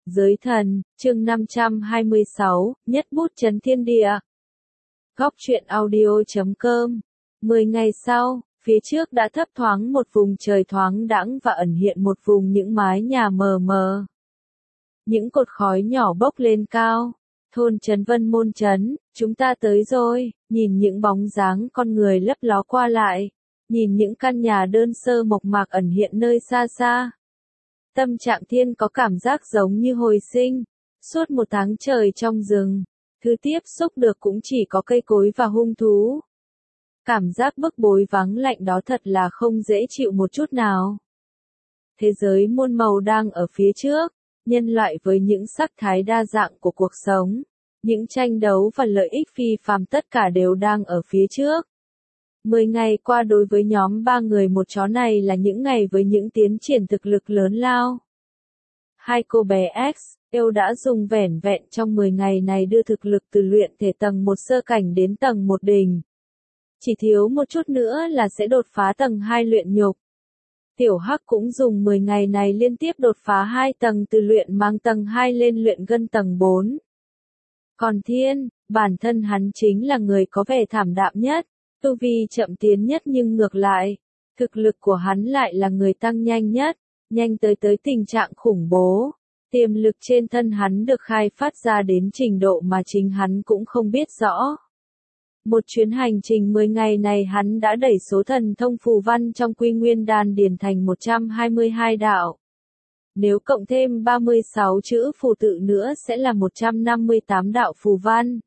Giới thần, chương 526, nhất bút chấn thiên địa. Góc truyện audio.com. 10 ngày sau, phía trước đã thấp thoáng một vùng trời thoáng đãng và ẩn hiện một vùng những mái nhà mờ mờ. Những cột khói nhỏ bốc lên cao. Thôn trấn Vân Môn trấn, chúng ta tới rồi, nhìn những bóng dáng con người lấp ló qua lại. Nhìn những căn nhà đơn sơ mộc mạc ẩn hiện nơi xa xa. Tâm trạng Thiên có cảm giác giống như hồi sinh. Suốt một tháng trời trong rừng, thứ tiếp xúc được cũng chỉ có cây cối và hung thú. Cảm giác bức bối vắng lạnh đó thật là không dễ chịu một chút nào. Thế giới muôn màu đang ở phía trước, nhân loại với những sắc thái đa dạng của cuộc sống, những tranh đấu và lợi ích phi phàm tất cả đều đang ở phía trước. 10 ngày qua đối với nhóm 3 người một chó này là những ngày với những tiến triển thực lực lớn lao. Hai cô bé X, yêu đã dùng vẻn vẹn trong 10 ngày này đưa thực lực từ luyện thể tầng 1 sơ cảnh đến tầng 1 đỉnh. Chỉ thiếu một chút nữa là sẽ đột phá tầng 2 luyện nhục. Tiểu Hắc cũng dùng 10 ngày này liên tiếp đột phá 2 tầng từ luyện mang tầng 2 lên luyện gân tầng 4. Còn Thiên, bản thân hắn chính là người có vẻ thảm đạm nhất. Tu vi chậm tiến nhất nhưng ngược lại, thực lực của hắn lại là người tăng nhanh nhất, nhanh tới tình trạng khủng bố. Tiềm lực trên thân hắn được khai phát ra đến trình độ mà chính hắn cũng không biết rõ. Một chuyến hành trình 10 ngày này hắn đã đẩy số thần thông phù văn trong Quy Nguyên Đan Điền thành 122 đạo. Nếu cộng thêm 36 chữ phù tự nữa sẽ là 158 đạo phù văn.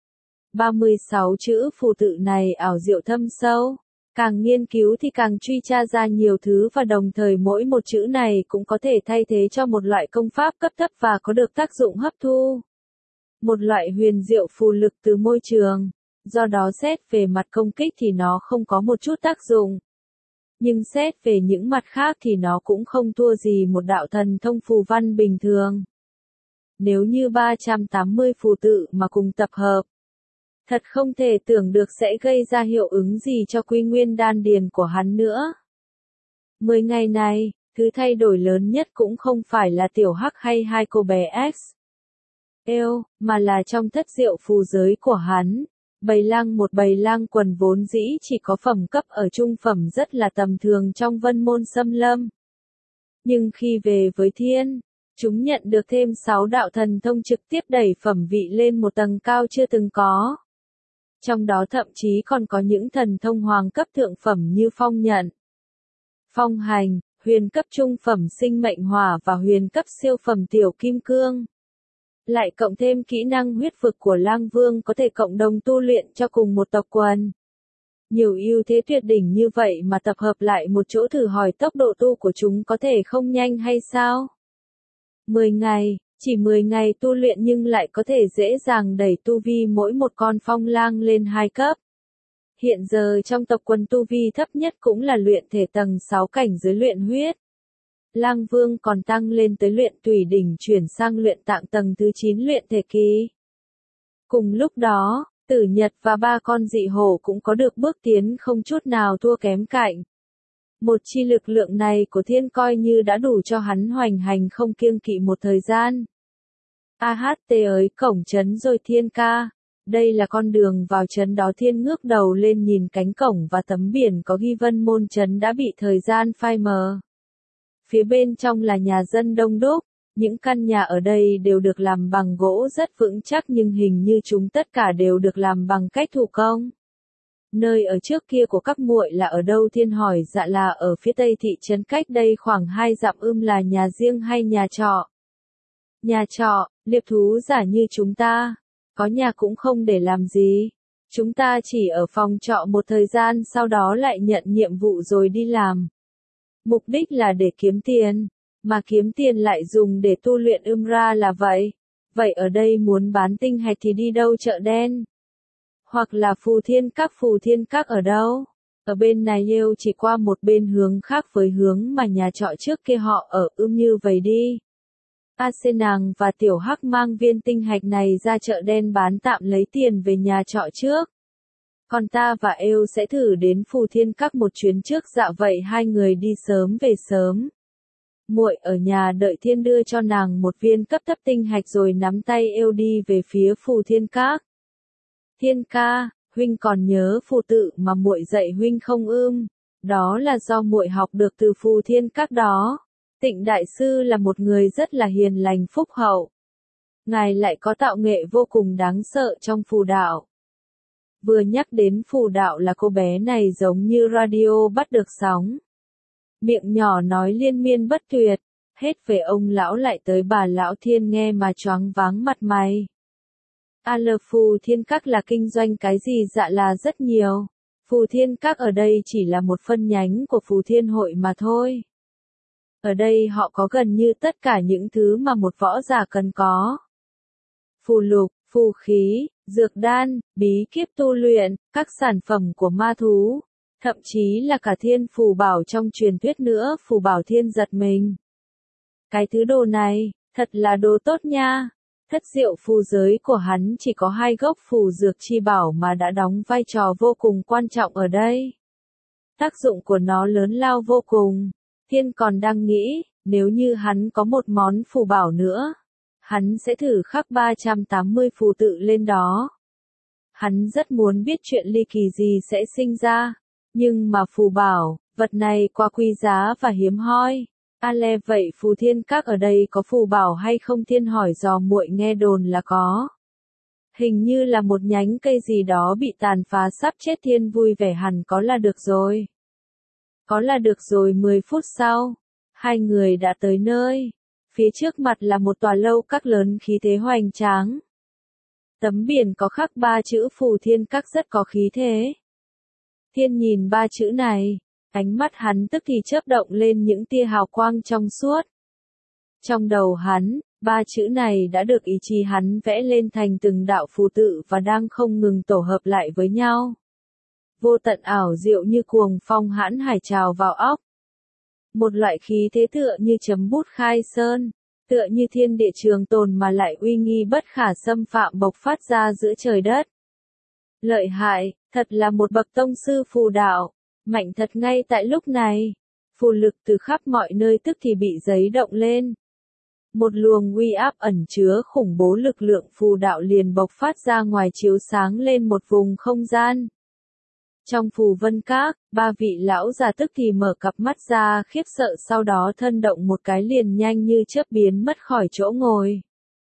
36 chữ phù tự này ảo diệu thâm sâu, càng nghiên cứu thì càng truy tra ra nhiều thứ và đồng thời mỗi một chữ này cũng có thể thay thế cho một loại công pháp cấp thấp và có được tác dụng hấp thu. Một loại huyền diệu phù lực từ môi trường, do đó xét về mặt công kích thì nó không có một chút tác dụng. Nhưng xét về những mặt khác thì nó cũng không thua gì một đạo thần thông phù văn bình thường. Nếu như 380 phù tự mà cùng tập hợp, thật không thể tưởng được sẽ gây ra hiệu ứng gì cho Quy Nguyên Đan Điền của hắn nữa. 10 ngày này, thứ thay đổi lớn nhất cũng không phải là Tiểu Hắc hay hai cô bé X. Mà là trong thất diệu phù giới của hắn. Một bầy lang quần vốn dĩ chỉ có phẩm cấp ở trung phẩm rất là tầm thường trong Vân Môn Xâm Lâm. Nhưng khi về với Thiên, chúng nhận được thêm 6 đạo thần thông trực tiếp đẩy phẩm vị lên một tầng cao chưa từng có. Trong đó thậm chí còn có những thần thông hoàng cấp thượng phẩm như phong nhận, phong hành, huyền cấp trung phẩm sinh mệnh hỏa và huyền cấp siêu phẩm tiểu kim cương. Lại cộng thêm kỹ năng huyết vực của Lang Vương có thể cộng đồng tu luyện cho cùng một tộc quần. Nhiều ưu thế tuyệt đỉnh như vậy mà tập hợp lại một chỗ thử hỏi tốc độ tu của chúng có thể không nhanh hay sao? 10 ngày, chỉ 10 ngày tu luyện nhưng lại có thể dễ dàng đẩy tu vi mỗi một con phong lang lên 2 cấp. Hiện giờ trong tộc quần tu vi thấp nhất cũng là luyện thể tầng 6 cảnh giới luyện huyết. Lang Vương còn tăng lên tới luyện tùy đỉnh chuyển sang luyện tạng tầng thứ 9 luyện thể kỳ. Cùng lúc đó, Tử Nhật và 3 con dị hổ cũng có được bước tiến không chút nào thua kém cạnh. Một chi lực lượng này của Thiên coi như đã đủ cho hắn hoành hành không kiêng kỵ một thời gian. Ơi cổng trấn rồi Thiên ca. Đây là con đường vào trấn đó. Thiên ngước đầu lên nhìn cánh cổng và tấm biển có ghi Vân Môn trấn đã bị thời gian phai mờ. Phía bên trong là nhà dân đông đúc, những căn nhà ở đây đều được làm bằng gỗ rất vững chắc nhưng hình như chúng tất cả đều được làm bằng cách thủ công. Nơi ở trước kia của các muội là ở đâu? Thiên hỏi. Dạ là ở phía tây thị trấn cách đây khoảng 2 dặm. Là nhà riêng hay nhà trọ? Nhà trọ, liệp thú giả như chúng ta, có nhà cũng không để làm gì. Chúng ta chỉ ở phòng trọ một thời gian sau đó lại nhận nhiệm vụ rồi đi làm. Mục đích là để kiếm tiền, mà kiếm tiền lại dùng để tu luyện ra là vậy. Vậy ở đây muốn bán tinh hạch thì đi đâu? Chợ đen? Hoặc là phù thiên các ở đâu? Ở bên này chỉ qua một bên hướng khác với hướng mà nhà trọ trước kia họ ở. Như vậy đi. Nàng và Tiểu Hắc mang viên tinh hạch này ra chợ đen bán tạm lấy tiền về nhà trọ trước. Còn ta và sẽ thử đến phù thiên các một chuyến trước. Dạ vậy hai người đi sớm về sớm. Muội ở nhà đợi Thiên đưa cho nàng một viên cấp thấp tinh hạch rồi nắm tay êu đi về phía Phù Thiên Các. Thiên ca, huynh còn nhớ phù tự mà muội dạy huynh không ưm? Đó là do muội học được từ Phù Thiên Các đó. Tịnh đại sư là một người rất là hiền lành phúc hậu. Ngài lại có tạo nghệ vô cùng đáng sợ trong phù đạo. Vừa nhắc đến phù đạo là cô bé này giống như radio bắt được sóng. Miệng nhỏ nói liên miên bất tuyệt, hết về ông lão lại tới bà lão Thiên nghe mà choáng váng mặt mày. Phù Thiên Các là kinh doanh cái gì dạ là rất nhiều. Phù Thiên Các ở đây chỉ là một phân nhánh của Phù Thiên Hội mà thôi. Ở đây họ có gần như tất cả những thứ mà một võ giả cần có. Phù lục, phù khí, dược đan, bí kíp tu luyện, các sản phẩm của ma thú, thậm chí là cả thiên phù bảo trong truyền thuyết nữa. Phù Bảo Thiên giật mình. Cái thứ đồ này, thật là đồ tốt nha. Thất diệu phù giới của hắn chỉ có 2 gốc phù dược chi bảo mà đã đóng vai trò vô cùng quan trọng ở đây. Tác dụng của nó lớn lao vô cùng. Thiên còn đang nghĩ, nếu như hắn có một món phù bảo nữa, hắn sẽ thử khắc 380 phù tự lên đó. Hắn rất muốn biết chuyện ly kỳ gì sẽ sinh ra, nhưng mà phù bảo, vật này quá quý giá và hiếm hoi. Vậy Phù Thiên Các ở đây có phù bảo hay không? Thiên hỏi dò muội nghe đồn là có. Hình như là một nhánh cây gì đó bị tàn phá sắp chết. Thiên vui vẻ hẳn có là được rồi. Có là được rồi. 10 phút sau, hai người đã tới nơi. Phía trước mặt là một tòa lâu các lớn khí thế hoành tráng. Tấm biển có khắc 3 chữ Phù Thiên Các rất có khí thế. Thiên nhìn 3 chữ này, ánh mắt hắn tức thì chớp động lên những tia hào quang trong suốt. Trong đầu hắn, 3 chữ này đã được ý chí hắn vẽ lên thành từng đạo phù tự và đang không ngừng tổ hợp lại với nhau. Vô tận ảo diệu như cuồng phong hãn hải trào vào óc. Một loại khí thế tựa như chấm bút khai sơn, tựa như thiên địa trường tồn mà lại uy nghi bất khả xâm phạm bộc phát ra giữa trời đất. Lợi hại, thật là một bậc tông sư phù đạo, mạnh thật. Ngay tại lúc này, phù lực từ khắp mọi nơi tức thì bị giấy động lên. Một luồng uy áp ẩn chứa khủng bố lực lượng phù đạo liền bộc phát ra ngoài chiếu sáng lên một vùng không gian. Trong Phù Vân Các, 3 vị lão già tức thì mở cặp mắt ra khiếp sợ, sau đó thân động một cái liền nhanh như chớp biến mất khỏi chỗ ngồi.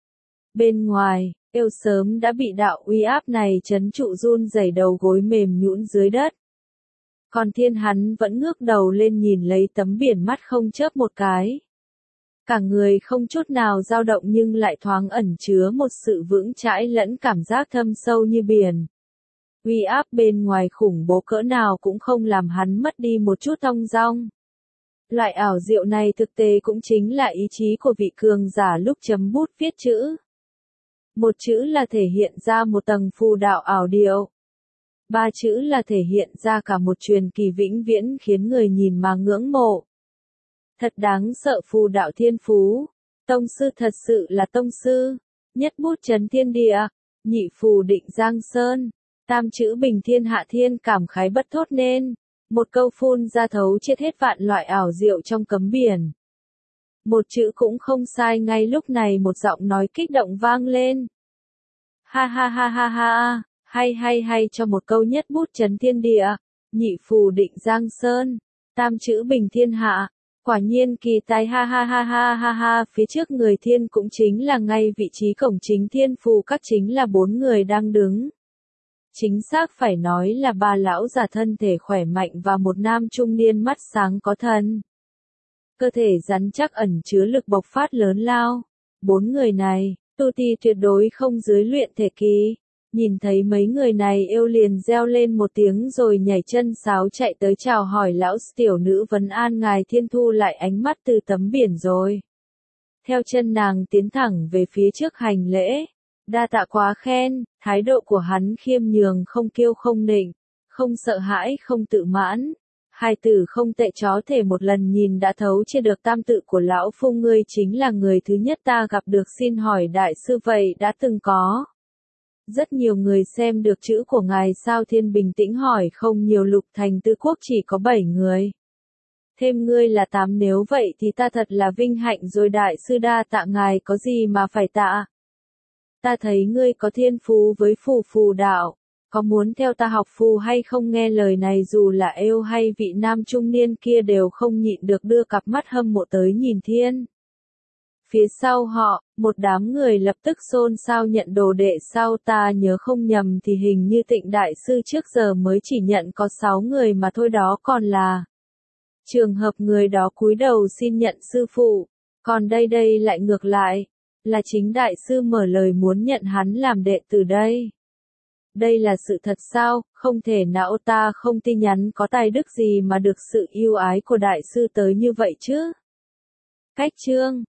Bên ngoài, êu sớm đã bị đạo uy áp này trấn trụ run rẩy đầu gối mềm nhũn dưới đất. Còn Thiên hắn vẫn ngước đầu lên nhìn lấy tấm biển mắt không chớp một cái. Cả người không chút nào dao động nhưng lại thoáng ẩn chứa một sự vững chãi lẫn cảm giác thâm sâu như biển. Uy áp bên ngoài khủng bố cỡ nào cũng không làm hắn mất đi một chút thong dong. Loại ảo diệu này thực tế cũng chính là ý chí của vị cường giả lúc chấm bút viết chữ. Một chữ là thể hiện ra một tầng phù đạo ảo diệu. 3 chữ là thể hiện ra cả một truyền kỳ vĩnh viễn khiến người nhìn mà ngưỡng mộ. Thật đáng sợ phù đạo thiên phú. Tông sư thật sự là tông sư. Nhất bút chấn thiên địa. Nhị phù định giang sơn. Tam chữ bình thiên hạ. Thiên cảm khái bất thốt nên. Một câu phun ra thấu chết hết vạn loại ảo diệu trong cấm biển. Một chữ cũng không sai. Ngay lúc này một giọng nói kích động vang lên. Ha ha ha ha ha, hay cho một câu nhất bút chấn thiên địa, nhị phù định giang sơn, tam chữ bình thiên hạ. Quả nhiên kỳ tài. Ha ha ha ha ha ha. Phía trước người Thiên cũng chính là ngay vị trí cổng chính Thiên Phù Các chính là 4 người đang đứng. Chính xác phải nói là 3 lão già thân thể khỏe mạnh và một nam trung niên mắt sáng có thần. Cơ thể rắn chắc ẩn chứa lực bộc phát lớn lao. 4 người này, tu ti tuyệt đối không dưới luyện thể kỳ. Nhìn thấy mấy người này yêu liền reo lên một tiếng rồi nhảy chân sáo chạy tới chào hỏi lão. Tiểu nữ vấn an ngài. Thiên thu lại ánh mắt từ tấm biển rồi theo chân nàng tiến thẳng về phía trước hành lễ. Đa tạ quá khen. Thái độ của hắn khiêm nhường, không kiêu không nịnh, không sợ hãi, không tự mãn. 2 từ không tệ chó thể một lần nhìn đã thấu chia được tam tự của lão phu. Ngươi chính là người thứ nhất ta gặp được. Xin hỏi đại sư vậy đã từng có rất nhiều người xem được chữ của ngài sao? Thiên bình tĩnh hỏi. Không nhiều. Lục Thành Tư Quốc chỉ có 7 người. thêm ngươi là 8 nếu vậy thì ta thật là vinh hạnh rồi đại sư đa tạ ngài có gì mà phải tạ. Ta thấy ngươi có thiên phú với phù đạo, có muốn theo ta học phù hay không? Nghe lời này dù là Êu hay vị nam trung niên kia đều không nhịn được đưa cặp mắt hâm mộ tới nhìn Thiên. Phía sau họ, một đám người lập tức xôn xao nhận đồ đệ. Sao ta nhớ không nhầm thì hình như Tịnh đại sư trước giờ mới chỉ nhận có 6 người mà thôi, đó còn là trường hợp người đó cúi đầu xin nhận sư phụ, còn đây lại ngược lại, là chính đại sư mở lời muốn nhận hắn làm đệ tử đây. Đây là sự thật sao? Không thể nào, ta không tin hắn có tài đức gì mà được sự yêu ái của đại sư tới như vậy chứ. Cách chương